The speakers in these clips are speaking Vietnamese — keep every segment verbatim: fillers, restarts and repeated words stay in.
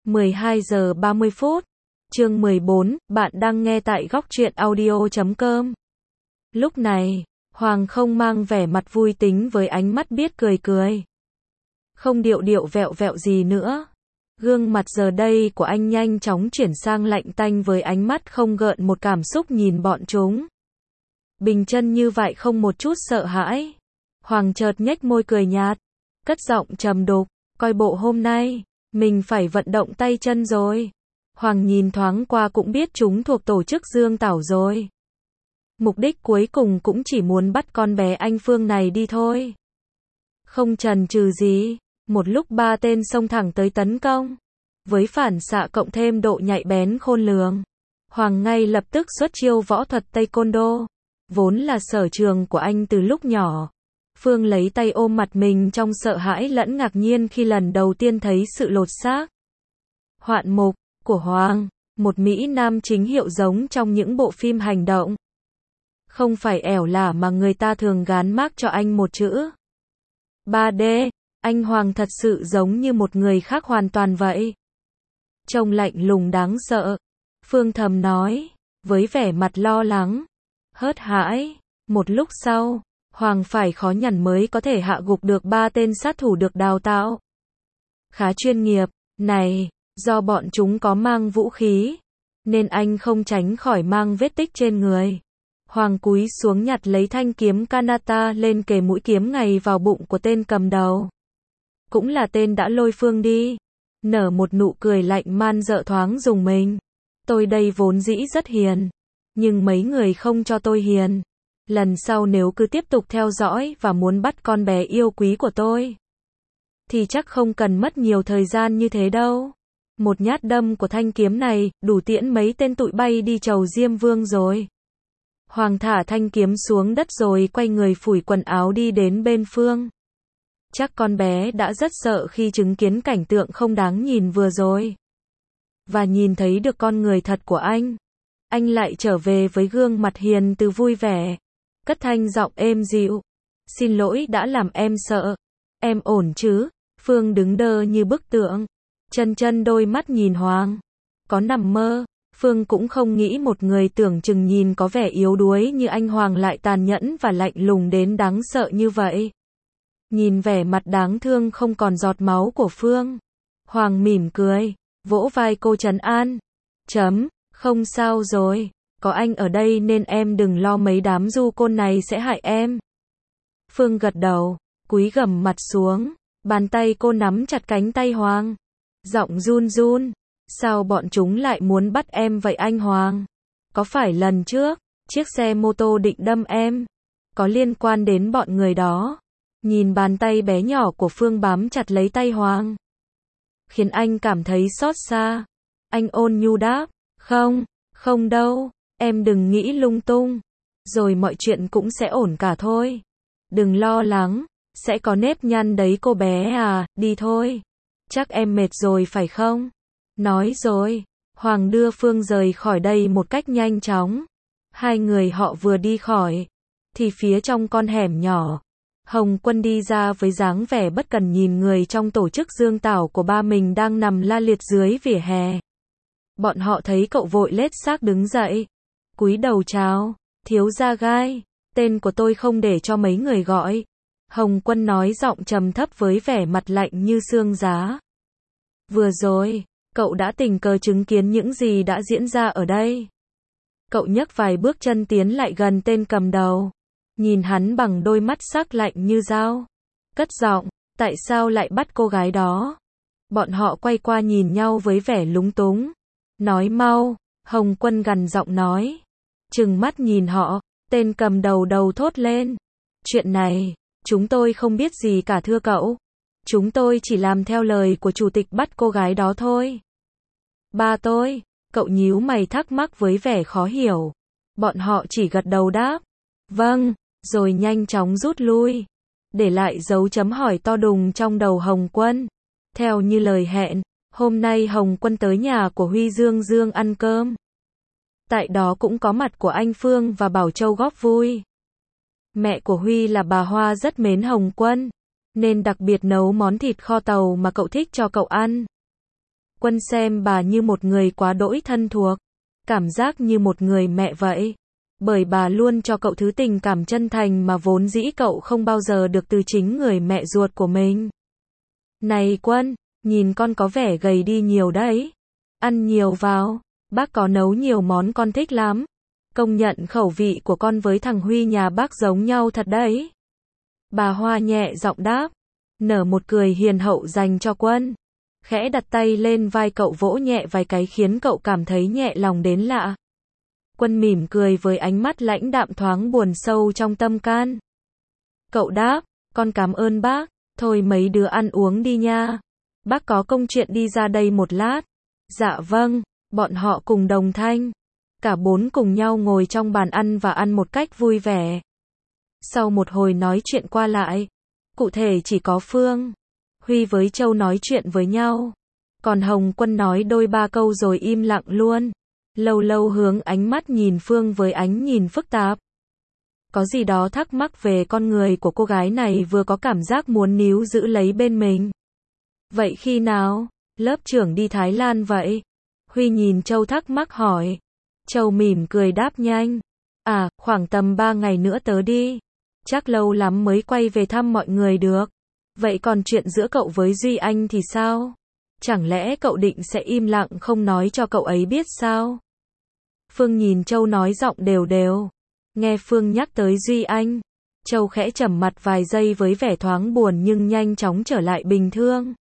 mười hai giờ ba mươi phút. Chương mười bốn, bạn đang nghe tại góc truyện audio chấm com. Lúc này, Hoàng không mang vẻ mặt vui tính với ánh mắt biết cười cười. Không điệu điệu vẹo vẹo gì nữa. Gương mặt giờ đây của anh nhanh chóng chuyển sang lạnh tanh với ánh mắt không gợn một cảm xúc nhìn bọn chúng. Bình chân như vậy không một chút sợ hãi. Hoàng chợt nhếch môi cười nhạt, cất giọng trầm đục, coi bộ hôm nay, mình phải vận động tay chân rồi. Hoàng nhìn thoáng qua cũng biết chúng thuộc tổ chức Dương Tảo rồi. Mục đích cuối cùng cũng chỉ muốn bắt con bé anh Phương này đi thôi. Không chần chừ gì, một lúc ba tên xông thẳng tới tấn công. Với phản xạ cộng thêm độ nhạy bén khôn lường, Hoàng ngay lập tức xuất chiêu võ thuật Taekwondo, vốn là sở trường của anh từ lúc nhỏ. Phương lấy tay ôm mặt mình trong sợ hãi lẫn ngạc nhiên khi lần đầu tiên thấy sự lột xác. Hoạn mục của Hoàng, một Mỹ Nam chính hiệu giống trong những bộ phim hành động. Không phải ẻo lả mà người ta thường gán mác cho anh một chữ ba D, anh Hoàng thật sự giống như một người khác hoàn toàn vậy. Trông lạnh lùng đáng sợ, Phương thầm nói, với vẻ mặt lo lắng, hớt hãi. Một lúc sau, Hoàng phải khó nhằn mới có thể hạ gục được ba tên sát thủ được đào tạo khá chuyên nghiệp này. Do bọn chúng có mang vũ khí, nên anh không tránh khỏi mang vết tích trên người. Hoàng cúi xuống nhặt lấy thanh kiếm Kanata lên kề mũi kiếm ngay vào bụng của tên cầm đầu. Cũng là tên đã lôi Phương đi. Nở một nụ cười lạnh man dợ thoáng rùng mình. Tôi đây vốn dĩ rất hiền, nhưng mấy người không cho tôi hiền. Lần sau nếu cứ tiếp tục theo dõi và muốn bắt con bé yêu quý của tôi, thì chắc không cần mất nhiều thời gian như thế đâu. Một nhát đâm của thanh kiếm này, đủ tiễn mấy tên tụi bay đi chầu Diêm Vương rồi. Hoàng thả thanh kiếm xuống đất rồi quay người phủi quần áo đi đến bên Phương. Chắc con bé đã rất sợ khi chứng kiến cảnh tượng không đáng nhìn vừa rồi. Và nhìn thấy được con người thật của anh. Anh lại trở về với gương mặt hiền từ vui vẻ. Cất thanh giọng êm dịu. Xin lỗi đã làm em sợ. Em ổn chứ? Phương đứng đơ như bức tượng. Chân chân đôi mắt nhìn Hoàng. Có nằm mơ, Phương cũng không nghĩ một người tưởng chừng nhìn có vẻ yếu đuối như anh Hoàng lại tàn nhẫn và lạnh lùng đến đáng sợ như vậy. Nhìn vẻ mặt đáng thương không còn giọt máu của Phương, Hoàng mỉm cười, vỗ vai cô trấn an. Chấm, không sao rồi, có anh ở đây nên em đừng lo mấy đám du côn này sẽ hại em. Phương gật đầu, cúi gằm mặt xuống, bàn tay cô nắm chặt cánh tay Hoàng. Giọng run run, sao bọn chúng lại muốn bắt em vậy anh Hoàng? Có phải lần trước, chiếc xe mô tô định đâm em, có liên quan đến bọn người đó? Nhìn bàn tay bé nhỏ của Phương bám chặt lấy tay Hoàng, khiến anh cảm thấy xót xa. Anh ôn nhu đáp, không, không đâu, em đừng nghĩ lung tung, rồi mọi chuyện cũng sẽ ổn cả thôi. Đừng lo lắng, sẽ có nếp nhăn đấy cô bé à, đi thôi. Chắc em mệt rồi phải không? Nói rồi, Hoàng đưa Phương rời khỏi đây một cách nhanh chóng. Hai người họ vừa đi khỏi, thì phía trong con hẻm nhỏ, Hồng Quân đi ra với dáng vẻ bất cần nhìn người trong tổ chức Dương Tảo của ba mình đang nằm la liệt dưới vỉa hè. Bọn họ thấy cậu vội lết xác đứng dậy, cúi đầu chào, thiếu gia Gai, tên của tôi không để cho mấy người gọi. Hồng Quân nói giọng trầm thấp với vẻ mặt lạnh như xương giá. Vừa rồi, cậu đã tình cờ chứng kiến những gì đã diễn ra ở đây. Cậu nhấc vài bước chân tiến lại gần tên cầm đầu, nhìn hắn bằng đôi mắt sắc lạnh như dao. Cất giọng, tại sao lại bắt cô gái đó? Bọn họ quay qua nhìn nhau với vẻ lúng túng. Nói mau, Hồng Quân gằn giọng nói. Trừng mắt nhìn họ, tên cầm đầu đầu thốt lên. Chuyện này, chúng tôi không biết gì cả thưa cậu. Chúng tôi chỉ làm theo lời của chủ tịch bắt cô gái đó thôi. Ba tôi, cậu nhíu mày thắc mắc với vẻ khó hiểu. Bọn họ chỉ gật đầu đáp. Vâng, rồi nhanh chóng rút lui. Để lại dấu chấm hỏi to đùng trong đầu Hồng Quân. Theo như lời hẹn, hôm nay Hồng Quân tới nhà của Huy Dương Dương ăn cơm. Tại đó cũng có mặt của anh Phương và Bảo Châu góp vui. Mẹ của Huy là bà Hoa rất mến Hồng Quân, nên đặc biệt nấu món thịt kho tàu mà cậu thích cho cậu ăn. Quân xem bà như một người quá đỗi thân thuộc, cảm giác như một người mẹ vậy. Bởi bà luôn cho cậu thứ tình cảm chân thành mà vốn dĩ cậu không bao giờ được từ chính người mẹ ruột của mình. Này Quân, nhìn con có vẻ gầy đi nhiều đấy. Ăn nhiều vào, bác có nấu nhiều món con thích lắm. Công nhận khẩu vị của con với thằng Huy nhà bác giống nhau thật đấy. Bà Hoa nhẹ giọng đáp, nở một cười hiền hậu dành cho Quân. Khẽ đặt tay lên vai cậu vỗ nhẹ vài cái khiến cậu cảm thấy nhẹ lòng đến lạ. Quân mỉm cười với ánh mắt lãnh đạm thoáng buồn sâu trong tâm can. Cậu đáp, con cảm ơn bác, thôi mấy đứa ăn uống đi nha. Bác có công chuyện đi ra đây một lát. Dạ vâng, bọn họ cùng đồng thanh. Cả bốn cùng nhau ngồi trong bàn ăn và ăn một cách vui vẻ. Sau một hồi nói chuyện qua lại, cụ thể chỉ có Phương, Huy với Châu nói chuyện với nhau. Còn Hồng Quân nói đôi ba câu rồi im lặng luôn. Lâu lâu hướng ánh mắt nhìn Phương với ánh nhìn phức tạp. Có gì đó thắc mắc về con người của cô gái này, vừa có cảm giác muốn níu giữ lấy bên mình. Vậy khi nào lớp trưởng đi Thái Lan vậy? Huy nhìn Châu thắc mắc hỏi. Châu mỉm cười đáp nhanh. À, khoảng tầm ba ngày nữa tớ đi. Chắc lâu lắm mới quay về thăm mọi người được. Vậy còn chuyện giữa cậu với Duy Anh thì sao? Chẳng lẽ cậu định sẽ im lặng không nói cho cậu ấy biết sao? Phương nhìn Châu nói giọng đều đều. Nghe Phương nhắc tới Duy Anh, Châu khẽ trầm mặt vài giây với vẻ thoáng buồn nhưng nhanh chóng trở lại bình thường.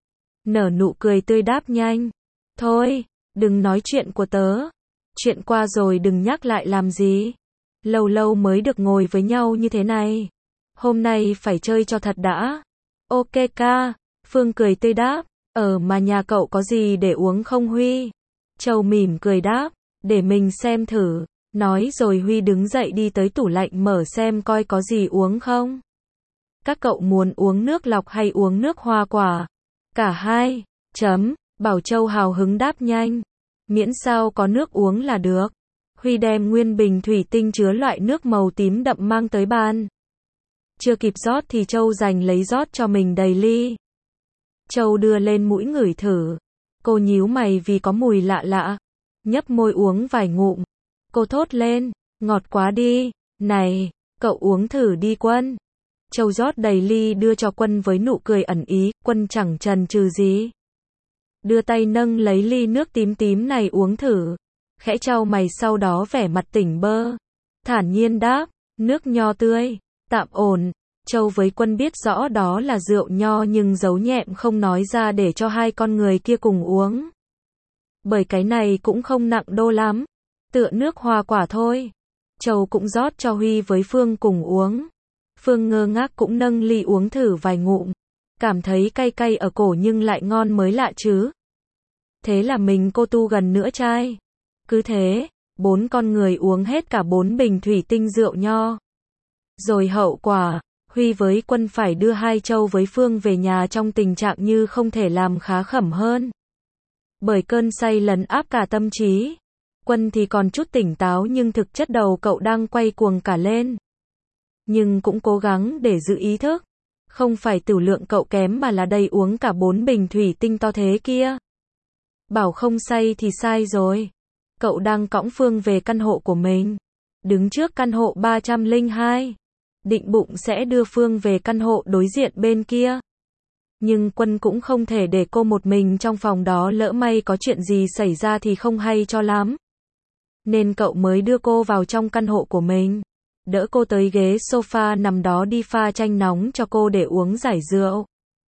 Nở nụ cười tươi đáp nhanh. Thôi, đừng nói chuyện của tớ. Chuyện qua rồi đừng nhắc lại làm gì. Lâu lâu mới được ngồi với nhau như thế này. Hôm nay phải chơi cho thật đã. Ok ca, Phương cười tươi đáp. Ở mà nhà cậu có gì để uống không Huy? Châu mỉm cười đáp. Để mình xem thử. Nói rồi Huy đứng dậy đi tới tủ lạnh mở xem coi có gì uống không. Các cậu muốn uống nước lọc hay uống nước hoa quả? Cả hai. Chấm. Bảo Châu hào hứng đáp nhanh. Miễn sao có nước uống là được. Huy đem nguyên bình thủy tinh chứa loại nước màu tím đậm mang tới bàn. Chưa kịp rót thì Châu giành lấy rót cho mình đầy ly. Châu đưa lên mũi ngửi thử. Cô nhíu mày vì có mùi lạ lạ. Nhấp môi uống vài ngụm. Cô thốt lên, ngọt quá đi. Này, cậu uống thử đi Quân. Châu rót đầy ly đưa cho Quân với nụ cười ẩn ý. Quân chẳng chần chừ gì, đưa tay nâng lấy ly nước tím tím này uống thử. Khẽ chau mày sau đó vẻ mặt tỉnh bơ. Thản nhiên đáp, nước nho tươi, tạm ổn. Châu với Quân biết rõ đó là rượu nho nhưng giấu nhẹm không nói ra để cho hai con người kia cùng uống. Bởi cái này cũng không nặng đô lắm, tựa nước hoa quả thôi. Châu cũng rót cho Huy với Phương cùng uống. Phương ngơ ngác cũng nâng ly uống thử vài ngụm. Cảm thấy cay cay ở cổ nhưng lại ngon mới lạ chứ. Thế là mình cô tu gần nửa chai. Cứ thế, bốn con người uống hết cả bốn bình thủy tinh rượu nho. Rồi hậu quả, Huy với Quân phải đưa hai Châu với Phương về nhà trong tình trạng như không thể làm khá khẩm hơn. Bởi cơn say lấn áp cả tâm trí. Quân thì còn chút tỉnh táo nhưng thực chất đầu cậu đang quay cuồng cả lên. Nhưng cũng cố gắng để giữ ý thức. Không phải tửu lượng cậu kém mà là đây uống cả bốn bình thủy tinh to thế kia. Bảo không say thì sai rồi. Cậu đang cõng Phương về căn hộ của mình. Đứng trước căn hộ ba trăm lẻ hai. Định bụng sẽ đưa Phương về căn hộ đối diện bên kia. Nhưng Quân cũng không thể để cô một mình trong phòng đó, lỡ may có chuyện gì xảy ra thì không hay cho lắm. Nên cậu mới đưa cô vào trong căn hộ của mình. Đỡ cô tới ghế sofa nằm đó đi pha chanh nóng cho cô để uống giải rượu.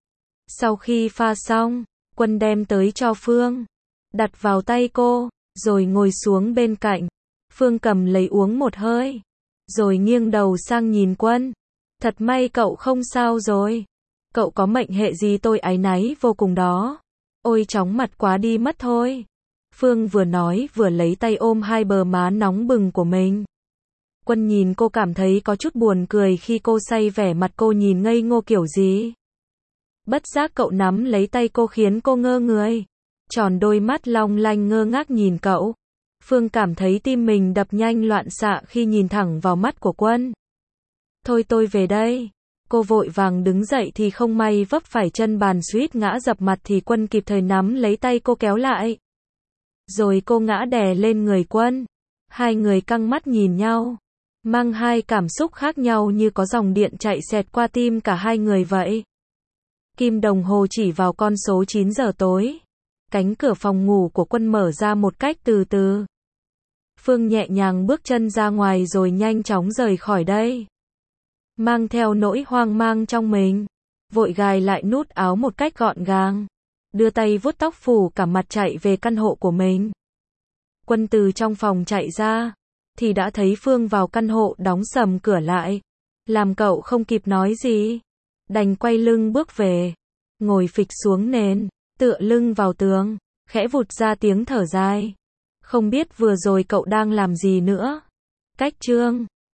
Sau khi pha xong, Quân đem tới cho Phương. Đặt vào tay cô, rồi ngồi xuống bên cạnh. Phương cầm lấy uống một hơi. Rồi nghiêng đầu sang nhìn Quân. Thật may cậu không sao rồi. Cậu có mệnh hệ gì tôi áy náy vô cùng đó. Ôi chóng mặt quá đi mất thôi. Phương vừa nói vừa lấy tay ôm hai bờ má nóng bừng của mình. Quân nhìn cô cảm thấy có chút buồn cười khi cô say, vẻ mặt cô nhìn ngây ngô kiểu gì. Bất giác cậu nắm lấy tay cô khiến cô ngơ người. Tròn đôi mắt long lanh ngơ ngác nhìn cậu. Phương cảm thấy tim mình đập nhanh loạn xạ khi nhìn thẳng vào mắt của Quân. Thôi tôi về đây. Cô vội vàng đứng dậy thì không may vấp phải chân bàn suýt ngã dập mặt thì Quân kịp thời nắm lấy tay cô kéo lại. Rồi cô ngã đè lên người Quân. Hai người căng mắt nhìn nhau, mang hai cảm xúc khác nhau như có dòng điện chạy xẹt qua tim cả hai người vậy. Kim đồng hồ chỉ vào con số chín giờ tối. Cánh cửa phòng ngủ của Quân mở ra một cách từ từ. Phương nhẹ nhàng bước chân ra ngoài rồi nhanh chóng rời khỏi đây. Mang theo nỗi hoang mang trong mình, vội gài lại nút áo một cách gọn gàng, đưa tay vuốt tóc phủ cả mặt chạy về căn hộ của mình. Quân từ trong phòng chạy ra, thì đã thấy Phương vào căn hộ đóng sầm cửa lại. Làm cậu không kịp nói gì, đành quay lưng bước về, ngồi phịch xuống nền, tựa lưng vào tường, khẽ vụt ra tiếng thở dài. Không biết vừa rồi cậu đang làm gì nữa. Cách chương